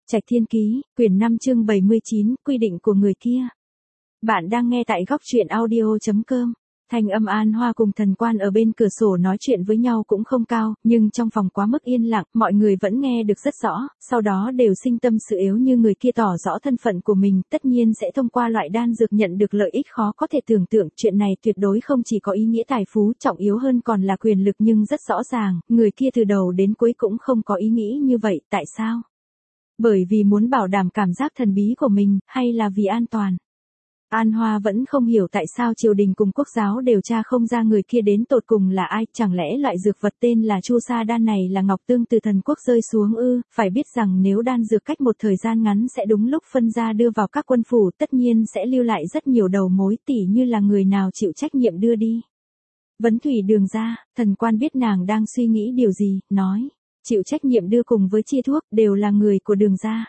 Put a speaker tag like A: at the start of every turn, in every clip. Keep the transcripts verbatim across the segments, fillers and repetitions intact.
A: Trạch Thiên Ký, quyển năm chương bảy mươi chín, quy định của người kia. Bạn đang nghe tại góc truyện audio chấm com. Thanh âm An Hoa cùng Thần Quan ở bên cửa sổ nói chuyện với nhau cũng không cao, nhưng trong phòng quá mức yên lặng, mọi người vẫn nghe được rất rõ, sau đó đều sinh tâm sự yếu như người kia tỏ rõ thân phận của mình, tất nhiên sẽ thông qua loại đan dược nhận được lợi ích khó có thể tưởng tượng, chuyện này tuyệt đối không chỉ có ý nghĩa tài phú, trọng yếu hơn còn là quyền lực, nhưng rất rõ ràng, người kia từ đầu đến cuối cũng không có ý nghĩ như vậy, tại sao? Bởi vì muốn bảo đảm cảm giác thần bí của mình, hay là vì an toàn? An Hoa vẫn không hiểu tại sao triều đình cùng quốc giáo đều tra không ra người kia đến tột cùng là ai, chẳng lẽ loại dược vật tên là Chu Sa đan này là ngọc tương từ thần quốc rơi xuống ư? Phải biết rằng nếu đan dược cách một thời gian ngắn sẽ đúng lúc phân ra đưa vào các quân phủ, tất nhiên sẽ lưu lại rất nhiều đầu mối, tỉ như là người nào chịu trách nhiệm đưa đi. Vấn Thủy Đường ra, Thần Quan biết nàng đang suy nghĩ điều gì, nói, chịu trách nhiệm đưa cùng với chia thuốc đều là người của Đường gia.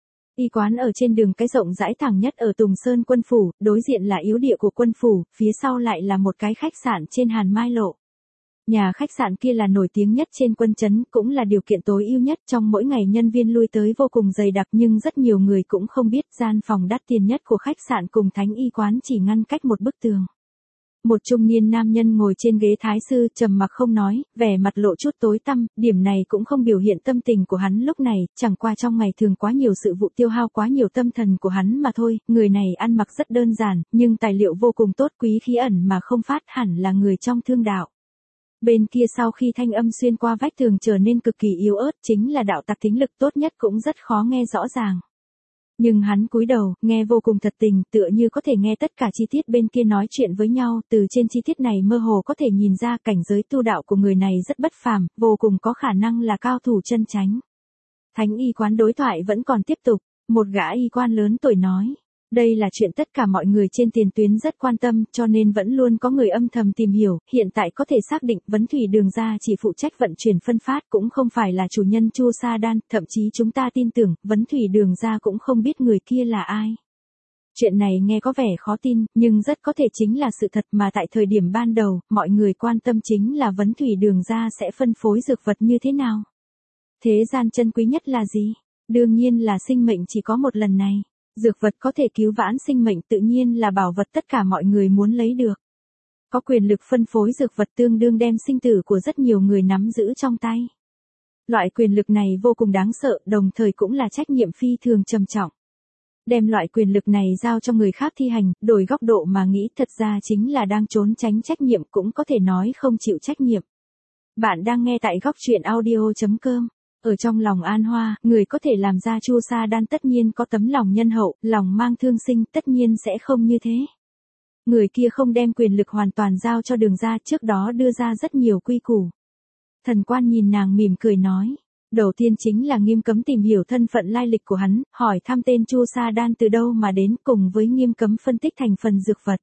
A: Y quán ở trên đường cái rộng rãi thẳng nhất ở Tùng Sơn quân phủ, đối diện là yếu địa của quân phủ, phía sau lại là một cái khách sạn trên Hàn Mai Lộ. Nhà khách sạn kia là nổi tiếng nhất trên quân trấn, cũng là điều kiện tối ưu nhất, trong mỗi ngày nhân viên lui tới vô cùng dày đặc, nhưng rất nhiều người cũng không biết gian phòng đắt tiền nhất của khách sạn cùng thánh y quán chỉ ngăn cách một bức tường. Một trung niên nam nhân ngồi trên ghế thái sư, trầm mặc không nói, vẻ mặt lộ chút tối tăm, điểm này cũng không biểu hiện tâm tình của hắn lúc này, chẳng qua trong ngày thường quá nhiều sự vụ tiêu hao quá nhiều tâm thần của hắn mà thôi. Người này ăn mặc rất đơn giản, nhưng tài liệu vô cùng tốt, quý khí ẩn mà không phát, hẳn là người trong thương đạo. Bên kia sau khi thanh âm xuyên qua vách tường trở nên cực kỳ yếu ớt, chính là đạo tặc thính lực tốt nhất cũng rất khó nghe rõ ràng. Nhưng hắn cúi đầu, nghe vô cùng thật tình, tựa như có thể nghe tất cả chi tiết bên kia nói chuyện với nhau, từ trên chi tiết này mơ hồ có thể nhìn ra cảnh giới tu đạo của người này rất bất phàm, vô cùng có khả năng là cao thủ chân chánh. Thánh y quán đối thoại vẫn còn tiếp tục, một gã y quan lớn tuổi nói, đây là chuyện tất cả mọi người trên tiền tuyến rất quan tâm, cho nên vẫn luôn có người âm thầm tìm hiểu, hiện tại có thể xác định Vấn Thủy Đường ra chỉ phụ trách vận chuyển phân phát, cũng không phải là chủ nhân Chu Sa đan, thậm chí chúng ta tin tưởng, Vấn Thủy Đường ra cũng không biết người kia là ai. Chuyện này nghe có vẻ khó tin, nhưng rất có thể chính là sự thật, mà tại thời điểm ban đầu, mọi người quan tâm chính là Vấn Thủy Đường ra sẽ phân phối dược vật như thế nào. Thế gian chân quý nhất là gì? Đương nhiên là sinh mệnh chỉ có một lần này. Dược vật có thể cứu vãn sinh mệnh tự nhiên là bảo vật tất cả mọi người muốn lấy được. Có quyền lực phân phối dược vật tương đương đem sinh tử của rất nhiều người nắm giữ trong tay. Loại quyền lực này vô cùng đáng sợ, đồng thời cũng là trách nhiệm phi thường trầm trọng. Đem loại quyền lực này giao cho người khác thi hành, đổi góc độ mà nghĩ thật ra chính là đang trốn tránh trách nhiệm, cũng có thể nói không chịu trách nhiệm. Bạn đang nghe tại góc truyện audio chấm com. Ở trong lòng An Hoa, người có thể làm ra Chu Sa đan tất nhiên có tấm lòng nhân hậu, lòng mang thương sinh, tất nhiên sẽ không như thế. Người kia không đem quyền lực hoàn toàn giao cho Đường ra, trước đó đưa ra rất nhiều quy củ. Thần Quan nhìn nàng mỉm cười nói, đầu tiên chính là nghiêm cấm tìm hiểu thân phận lai lịch của hắn, hỏi thăm tên Chu Sa đan từ đâu mà đến, cùng với nghiêm cấm phân tích thành phần dược vật.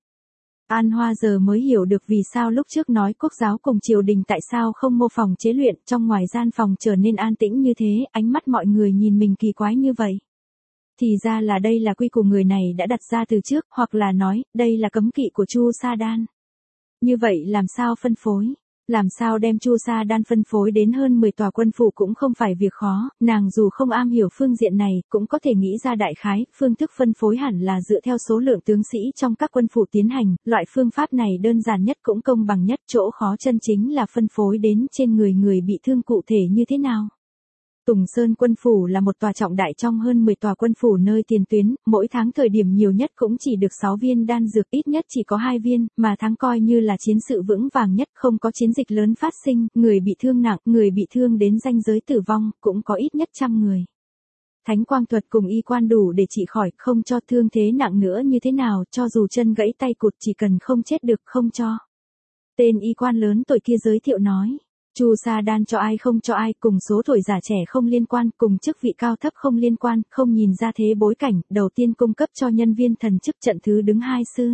A: An Hoa giờ mới hiểu được vì sao lúc trước nói quốc giáo cùng triều đình tại sao không mô phỏng chế luyện, trong ngoài gian phòng trở nên an tĩnh như thế, ánh mắt mọi người nhìn mình kỳ quái như vậy. Thì ra là đây là quy củ người này đã đặt ra từ trước, hoặc là nói, đây là cấm kỵ của Chu Sa đan. Như vậy làm sao phân phối? Làm sao đem Chu Sa đan phân phối đến hơn mười tòa quân phủ cũng không phải việc khó, nàng dù không am hiểu phương diện này, cũng có thể nghĩ ra đại khái, phương thức phân phối hẳn là dựa theo số lượng tướng sĩ trong các quân phủ tiến hành, loại phương pháp này đơn giản nhất cũng công bằng nhất, chỗ khó chân chính là phân phối đến trên người người bị thương cụ thể như thế nào. Tùng Sơn quân phủ là một tòa trọng đại trong hơn mười tòa quân phủ nơi tiền tuyến, mỗi tháng thời điểm nhiều nhất cũng chỉ được sáu viên đan dược, ít nhất chỉ có hai viên, mà tháng coi như là chiến sự vững vàng nhất, không có chiến dịch lớn phát sinh, người bị thương nặng, người bị thương đến ranh giới tử vong, cũng có ít nhất trăm người. Thánh quang thuật cùng y quan đủ để trị khỏi, không cho thương thế nặng nữa như thế nào, cho dù chân gãy tay cụt chỉ cần không chết được không cho. Tên y quan lớn tuổi kia giới thiệu nói. Chu Sa đan cho ai không cho ai, cùng số tuổi già trẻ không liên quan, cùng chức vị cao thấp không liên quan, không nhìn ra thế bối cảnh, đầu tiên cung cấp cho nhân viên thần chức trận thứ đứng hai sư.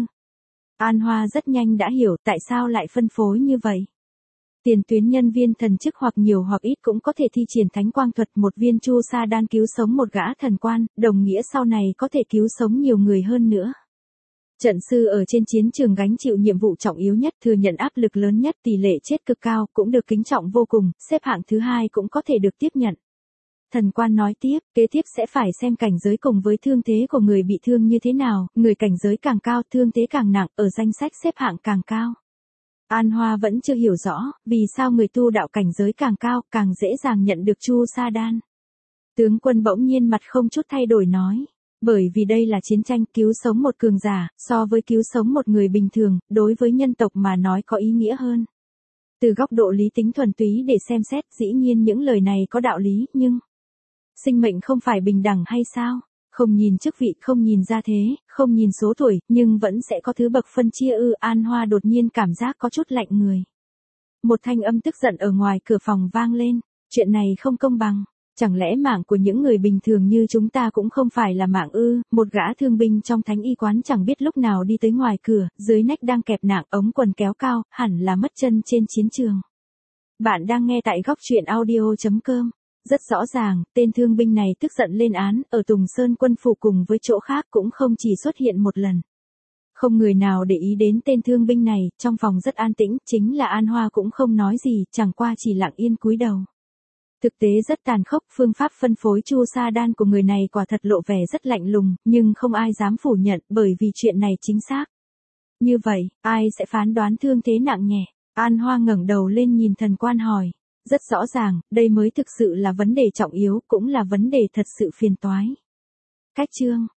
A: An Hoa rất nhanh đã hiểu tại sao lại phân phối như vậy. Tiền tuyến nhân viên thần chức hoặc nhiều hoặc ít cũng có thể thi triển thánh quang thuật, một viên Chu Sa đan cứu sống một gã thần quan, đồng nghĩa sau này có thể cứu sống nhiều người hơn nữa. Trận sư ở trên chiến trường gánh chịu nhiệm vụ trọng yếu nhất, thừa nhận áp lực lớn nhất, tỷ lệ chết cực cao, cũng được kính trọng vô cùng, xếp hạng thứ hai cũng có thể được tiếp nhận. Thần quan nói tiếp, kế tiếp sẽ phải xem cảnh giới cùng với thương thế của người bị thương như thế nào, người cảnh giới càng cao, thương thế càng nặng, ở danh sách xếp hạng càng cao. An Hoa vẫn chưa hiểu rõ, vì sao người tu đạo cảnh giới càng cao, càng dễ dàng nhận được Chu Sa Đan. Tướng quân bỗng nhiên mặt không chút thay đổi nói, bởi vì đây là chiến tranh, cứu sống một cường giả, so với cứu sống một người bình thường, đối với nhân tộc mà nói có ý nghĩa hơn. Từ góc độ lý tính thuần túy để xem xét, dĩ nhiên những lời này có đạo lý, nhưng sinh mệnh không phải bình đẳng hay sao? Không nhìn chức vị, không nhìn gia thế, không nhìn số tuổi, nhưng vẫn sẽ có thứ bậc phân chia ư. An Hoa đột nhiên cảm giác có chút lạnh người. Một thanh âm tức giận ở ngoài cửa phòng vang lên, chuyện này không công bằng. Chẳng lẽ mạng của những người bình thường như chúng ta cũng không phải là mạng ư? Một gã thương binh trong thánh y quán chẳng biết lúc nào đi tới ngoài cửa, dưới nách đang kẹp nạng, ống quần kéo cao, hẳn là mất chân trên chiến trường. Bạn đang nghe tại góc truyện audio chấm com. Rất rõ ràng, tên thương binh này tức giận lên án, ở Tùng Sơn quân phủ cùng với chỗ khác cũng không chỉ xuất hiện một lần. Không người nào để ý đến tên thương binh này, trong phòng rất an tĩnh, chính là An Hoa cũng không nói gì, chẳng qua chỉ lặng yên cúi đầu. Thực tế rất tàn khốc, phương pháp phân phối Chu Sa Đan của người này quả thật lộ vẻ rất lạnh lùng, nhưng không ai dám phủ nhận, bởi vì chuyện này chính xác. Như vậy, ai sẽ phán đoán thương thế nặng nhẹ? An Hoa ngẩng đầu lên nhìn thần quan hỏi. Rất rõ ràng, đây mới thực sự là vấn đề trọng yếu, cũng là vấn đề thật sự phiền toái. Cách chương